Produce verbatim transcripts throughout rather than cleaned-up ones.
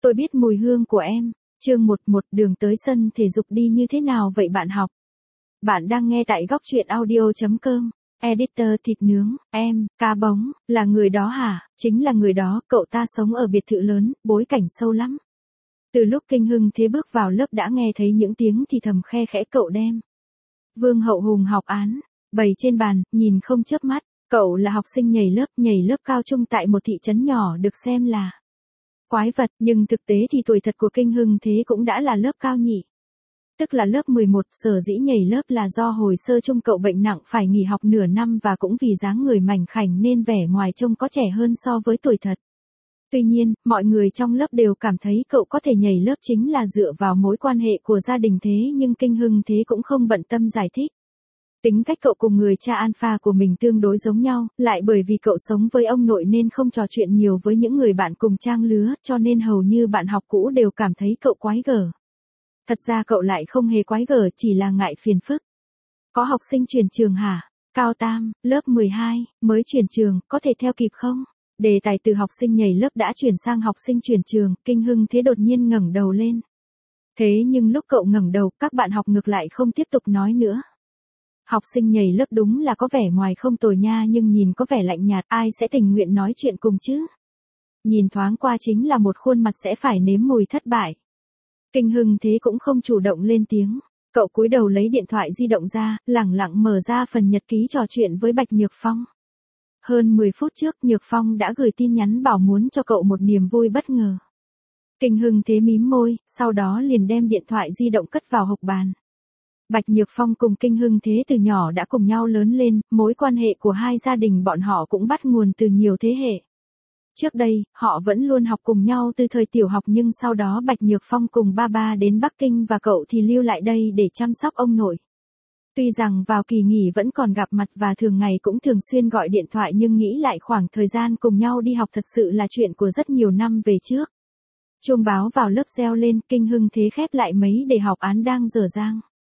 Tôi biết mùi hương của em. Chương một một đường tới sân thể dục đi như thế nào vậy bạn học? Bạn đang nghe tại góc truyện audio chấm com. Editor thịt nướng, em, cá bống, là người đó hả? Chính là người đó, cậu ta sống ở biệt thự lớn, bối cảnh sâu lắm. Từ lúc Kinh Hưng Thế bước vào lớp đã nghe thấy những tiếng thì thầm khe khẽ cậu đem. Vương Hậu Hùng học án, bày trên bàn, nhìn không chớp mắt. Cậu là học sinh nhảy lớp, nhảy lớp cao trung tại một thị trấn nhỏ được xem là quái vật, nhưng thực tế thì tuổi thật của Kinh Hưng Thế cũng đã là lớp cao nhị. Tức là lớp mười một, sở dĩ nhảy lớp là do hồi sơ chung cậu bệnh nặng phải nghỉ học nửa năm và cũng vì dáng người mảnh khảnh nên vẻ ngoài trông có trẻ hơn so với tuổi thật. Tuy nhiên, mọi người trong lớp đều cảm thấy cậu có thể nhảy lớp chính là dựa vào mối quan hệ của gia đình thế nhưng Kinh Hưng Thế cũng không bận tâm giải thích. Tính cách cậu cùng người cha alpha của mình tương đối giống nhau, lại bởi vì cậu sống với ông nội nên không trò chuyện nhiều với những người bạn cùng trang lứa, cho nên hầu như bạn học cũ đều cảm thấy cậu quái gở. Thật ra cậu lại không hề quái gở, chỉ là ngại phiền phức. Có học sinh chuyển trường hả? Cao Tam, lớp mười hai, mới chuyển trường, có thể theo kịp không? Đề tài từ học sinh nhảy lớp đã chuyển sang học sinh chuyển trường, Kinh Hưng Thế đột nhiên ngẩng đầu lên. Thế nhưng lúc cậu ngẩng đầu, các bạn học ngược lại không tiếp tục nói nữa. Học sinh nhảy lớp đúng là có vẻ ngoài không tồi nha nhưng nhìn có vẻ lạnh nhạt, ai sẽ tình nguyện nói chuyện cùng chứ? Nhìn thoáng qua chính là một khuôn mặt sẽ phải nếm mùi thất bại. Kinh Hưng Thế cũng không chủ động lên tiếng. Cậu cúi đầu lấy điện thoại di động ra, lẳng lặng mở ra phần nhật ký trò chuyện với Bạch Nhược Phong. Hơn mười phút trước Nhược Phong đã gửi tin nhắn bảo muốn cho cậu một niềm vui bất ngờ. Kinh Hưng Thế mím môi, sau đó liền đem điện thoại di động cất vào hộc bàn. Bạch Nhược Phong cùng Kinh Hưng Thế từ nhỏ đã cùng nhau lớn lên, mối quan hệ của hai gia đình bọn họ cũng bắt nguồn từ nhiều thế hệ. Trước đây, họ vẫn luôn học cùng nhau từ thời tiểu học nhưng sau đó Bạch Nhược Phong cùng ba ba đến Bắc Kinh và cậu thì lưu lại đây để chăm sóc ông nội. Tuy rằng vào kỳ nghỉ vẫn còn gặp mặt và thường ngày cũng thường xuyên gọi điện thoại nhưng nghĩ lại khoảng thời gian cùng nhau đi học thật sự là chuyện của rất nhiều năm về trước. Chuông báo vào lớp reo lên, Kinh Hưng Thế khép lại mấy để học án đang dở dang.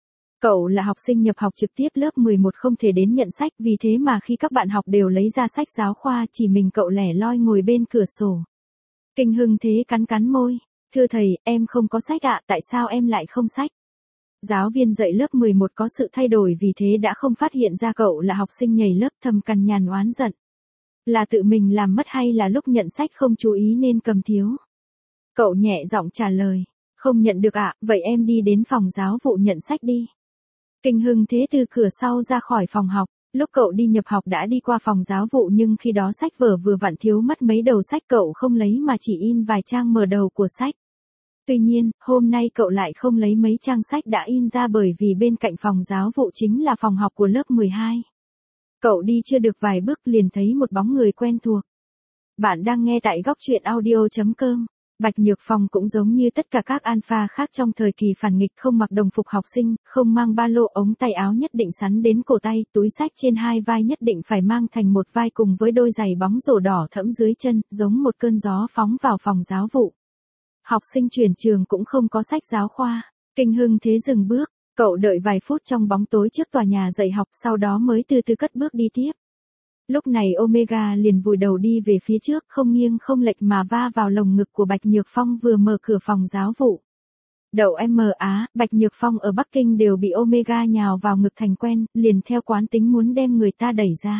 Cậu là học sinh nhập học trực tiếp lớp mười một không thể đến nhận sách vì thế mà khi các bạn học đều lấy ra sách giáo khoa chỉ mình cậu lẻ loi ngồi bên cửa sổ. Kinh Hưng Thế cắn cắn môi. Thưa thầy, em không có sách ạ, tại sao em lại không sách? Giáo viên dạy lớp mười một có sự thay đổi vì thế đã không phát hiện ra cậu là học sinh nhảy lớp thầm cằn nhằn oán giận. Là tự mình làm mất hay là lúc nhận sách không chú ý nên cầm thiếu? Cậu nhẹ giọng trả lời. Không nhận được ạ, vậy em đi đến phòng giáo vụ nhận sách đi. Kinh Hưng Thế từ cửa sau ra khỏi phòng học, lúc cậu đi nhập học đã đi qua phòng giáo vụ nhưng khi đó sách vở vừa vặn thiếu mất mấy đầu sách cậu không lấy mà chỉ in vài trang mở đầu của sách. Tuy nhiên, hôm nay cậu lại không lấy mấy trang sách đã in ra bởi vì bên cạnh phòng giáo vụ chính là phòng học của lớp mười hai. Cậu đi chưa được vài bước liền thấy một bóng người quen thuộc. Bạn đang nghe tại góc truyện audio chấm com. Bạch Nhược Phong cũng giống như tất cả các alpha khác trong thời kỳ phản nghịch không mặc đồng phục học sinh, không mang ba lô ống tay áo nhất định sắn đến cổ tay, túi sách trên hai vai nhất định phải mang thành một vai cùng với đôi giày bóng rổ đỏ thẫm dưới chân, giống một cơn gió phóng vào phòng giáo vụ. Học sinh chuyển trường cũng không có sách giáo khoa. Kinh Hưng Thế dừng bước, cậu đợi vài phút trong bóng tối trước tòa nhà dạy học sau đó mới từ từ cất bước đi tiếp. Lúc này Omega liền vùi đầu đi về phía trước không nghiêng không lệch mà va vào lồng ngực của Bạch Nhược Phong vừa mở cửa phòng giáo vụ. Đậu em Á, Bạch Nhược Phong ở Bắc Kinh đều bị Omega nhào vào ngực thành quen, liền theo quán tính muốn đem người ta đẩy ra.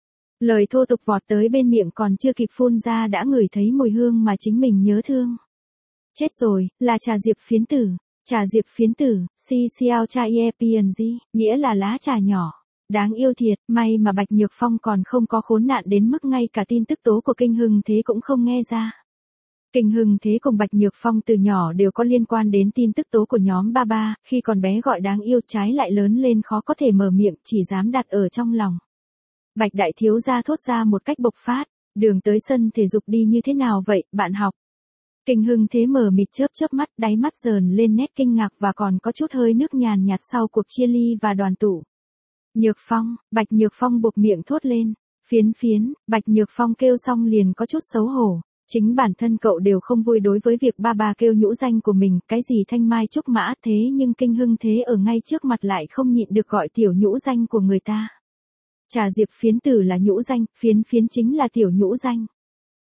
Lời thô tục vọt tới bên miệng còn chưa kịp phun ra đã ngửi thấy mùi hương mà chính mình nhớ thương. Chết rồi, là trà diệp phiến tử. Trà diệp phiến tử, si xiao cha ye png, nghĩa là lá trà nhỏ. Đáng yêu thiệt, may mà Bạch Nhược Phong còn không có khốn nạn đến mức ngay cả tin tức tố của Kinh Hưng Thế cũng không nghe ra. Kinh Hưng Thế cùng Bạch Nhược Phong từ nhỏ đều có liên quan đến tin tức tố của nhóm ba ba, khi còn bé gọi đáng yêu trái lại lớn lên khó có thể mở miệng chỉ dám đặt ở trong lòng. Bạch đại thiếu gia thốt ra một cách bộc phát, đường tới sân thể dục đi như thế nào vậy, bạn học? Kinh Hưng Thế mờ mịt chớp chớp mắt, đáy mắt dờn lên nét kinh ngạc và còn có chút hơi nước nhàn nhạt sau cuộc chia ly và đoàn tụ. Nhược Phong, Bạch Nhược Phong buộc miệng thốt lên. Phiến phiến, Bạch Nhược Phong kêu xong liền có chút xấu hổ. Chính bản thân cậu đều không vui đối với việc ba ba kêu nhũ danh của mình, cái gì thanh mai trúc mã thế nhưng Kinh Hưng Thế ở ngay trước mặt lại không nhịn được gọi tiểu nhũ danh của người ta. Trà diệp phiến tử là nhũ danh, phiến phiến chính là tiểu nhũ danh.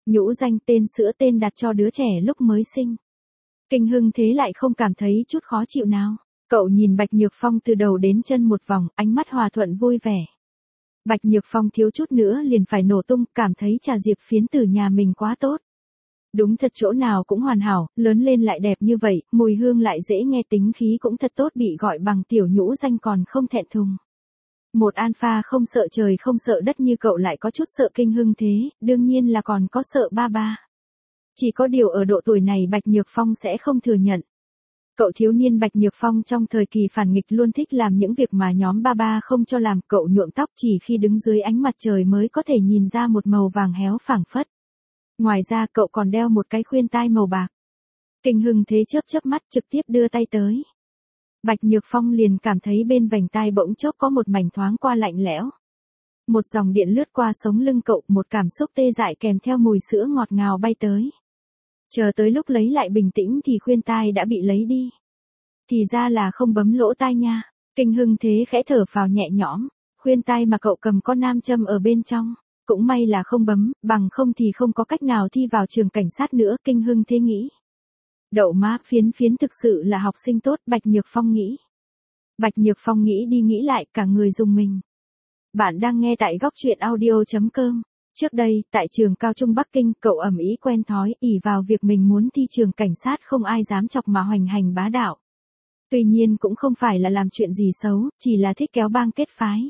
Nhũ danh tên sữa tên đặt cho đứa trẻ lúc mới sinh. Kinh Hưng Thế lại không cảm thấy chút khó chịu nào. Cậu nhìn Bạch Nhược Phong từ đầu đến chân một vòng, ánh mắt hòa thuận vui vẻ. Bạch Nhược Phong thiếu chút nữa liền phải nổ tung, cảm thấy trà diệp phiến từ nhà mình quá tốt. Đúng thật chỗ nào cũng hoàn hảo, lớn lên lại đẹp như vậy, mùi hương lại dễ nghe, tính khí cũng thật tốt, bị gọi bằng tiểu nhũ danh còn không thẹn thùng. Một alpha không sợ trời không sợ đất như cậu lại có chút sợ Kinh Hưng Thế, đương nhiên là còn có sợ ba ba. Chỉ có điều ở độ tuổi này Bạch Nhược Phong sẽ không thừa nhận. Cậu thiếu niên Bạch Nhược Phong trong thời kỳ phản nghịch luôn thích làm những việc mà nhóm ba ba không cho làm, cậu nhuộm tóc chỉ khi đứng dưới ánh mặt trời mới có thể nhìn ra một màu vàng héo phảng phất. Ngoài ra cậu còn đeo một cái khuyên tai màu bạc. Kinh Hưng Thế chớp chớp mắt trực tiếp đưa tay tới. Bạch Nhược Phong liền cảm thấy bên vành tai bỗng chốc có một mảnh thoáng qua lạnh lẽo. Một dòng điện lướt qua sống lưng cậu, một cảm xúc tê dại kèm theo mùi sữa ngọt ngào bay tới. Chờ tới lúc lấy lại bình tĩnh thì khuyên tai đã bị lấy đi. Thì ra là không bấm lỗ tai nha. Kinh Hưng Thế khẽ thở phào nhẹ nhõm, khuyên tai mà cậu cầm có nam châm ở bên trong. Cũng may là không bấm, bằng không thì không có cách nào thi vào trường cảnh sát nữa, Kinh Hưng Thế nghĩ. Đậu má, Phiến Phiến thực sự là học sinh tốt, Bạch Nhược Phong nghĩ. Bạch Nhược Phong nghĩ đi nghĩ lại, cả người rùng mình. Bạn đang nghe tại góc truyện audio chấm com. Trước đây, tại trường cao trung Bắc Kinh, cậu ầm ĩ quen thói, ỷ vào việc mình muốn thi trường cảnh sát không ai dám chọc mà hoành hành bá đạo. Tuy nhiên cũng không phải là làm chuyện gì xấu, chỉ là thích kéo bang kết phái.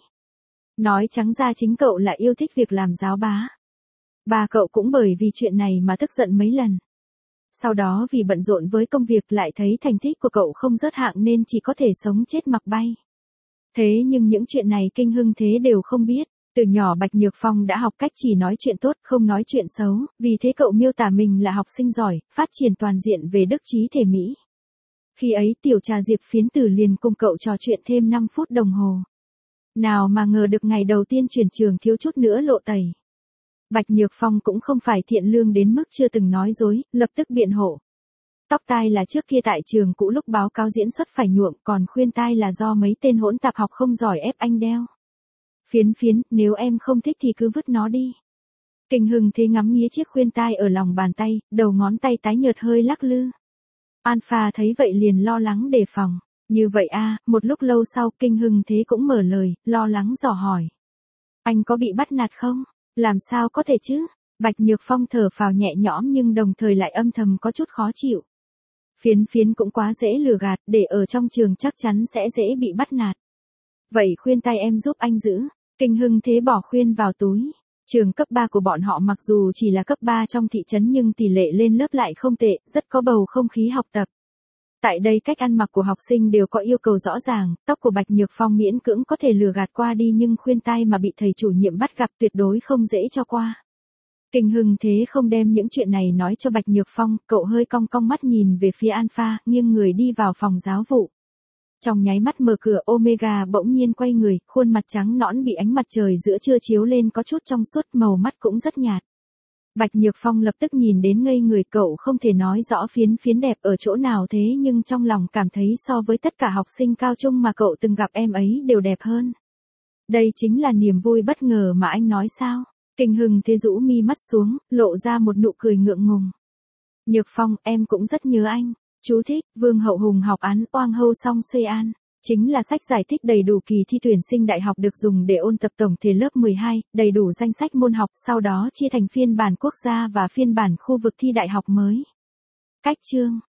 Nói trắng ra chính cậu là yêu thích việc làm giáo bá. Bà cậu cũng bởi vì chuyện này mà tức giận mấy lần. Sau đó vì bận rộn với công việc lại thấy thành tích của cậu không rớt hạng nên chỉ có thể sống chết mặc bay. Thế nhưng những chuyện này Kinh Hưng Thế đều không biết. Từ nhỏ Bạch Nhược Phong đã học cách chỉ nói chuyện tốt, không nói chuyện xấu, vì thế cậu miêu tả mình là học sinh giỏi, phát triển toàn diện về đức trí thể mỹ. Khi ấy tiểu trà diệp phiến tử liền cùng cậu trò chuyện thêm năm phút đồng hồ. Nào mà ngờ được ngày đầu tiên chuyển trường thiếu chút nữa lộ tẩy. Bạch Nhược Phong cũng không phải thiện lương đến mức chưa từng nói dối, lập tức biện hộ. Tóc tai là trước kia tại trường cũ lúc báo cáo diễn xuất phải nhuộm, còn khuyên tai là do mấy tên hỗn tạp học không giỏi ép anh đeo. Phiến Phiến, nếu em không thích thì cứ vứt nó đi. Kinh Hưng Thế ngắm nghía chiếc khuyên tai ở lòng bàn tay, đầu ngón tay tái nhợt hơi lắc lư. Alpha thấy vậy liền lo lắng đề phòng. Như vậy a, một lúc lâu sau Kinh Hưng Thế cũng mở lời, lo lắng dò hỏi. Anh có bị bắt nạt không? Làm sao có thể chứ? Bạch Nhược Phong thở phào nhẹ nhõm nhưng đồng thời lại âm thầm có chút khó chịu. Phiến Phiến cũng quá dễ lừa gạt, để ở trong trường chắc chắn sẽ dễ bị bắt nạt. Vậy khuyên tay em giúp anh giữ. Kinh Hưng Thế bỏ khuyên vào túi. Trường cấp ba của bọn họ mặc dù chỉ là cấp ba trong thị trấn nhưng tỷ lệ lên lớp lại không tệ, rất có bầu không khí học tập. Tại đây cách ăn mặc của học sinh đều có yêu cầu rõ ràng, tóc của Bạch Nhược Phong miễn cưỡng có thể lừa gạt qua đi nhưng khuyên tai mà bị thầy chủ nhiệm bắt gặp tuyệt đối không dễ cho qua. Kinh Hưng Thế không đem những chuyện này nói cho Bạch Nhược Phong, cậu hơi cong cong mắt nhìn về phía Alpha, nghiêng người đi vào phòng giáo vụ. Trong nháy mắt mở cửa Omega bỗng nhiên quay người, khuôn mặt trắng nõn bị ánh mặt trời giữa trưa chiếu lên có chút trong suốt, màu mắt cũng rất nhạt. Bạch Nhược Phong lập tức nhìn đến ngây người, cậu không thể nói rõ Phiến Phiến đẹp ở chỗ nào thế nhưng trong lòng cảm thấy so với tất cả học sinh cao trung mà cậu từng gặp em ấy đều đẹp hơn. Đây chính là niềm vui bất ngờ mà anh nói sao? Kinh Hưng Thế rũ mi mắt xuống, lộ ra một nụ cười ngượng ngùng. Nhược Phong, em cũng rất nhớ anh. Chú thích, Vương Hậu Hùng học án oang hâu song xuê an. Chính là sách giải thích đầy đủ kỳ thi tuyển sinh đại học được dùng để ôn tập tổng thể lớp mười hai, đầy đủ danh sách môn học, sau đó chia thành phiên bản quốc gia và phiên bản khu vực thi đại học mới. Cách chương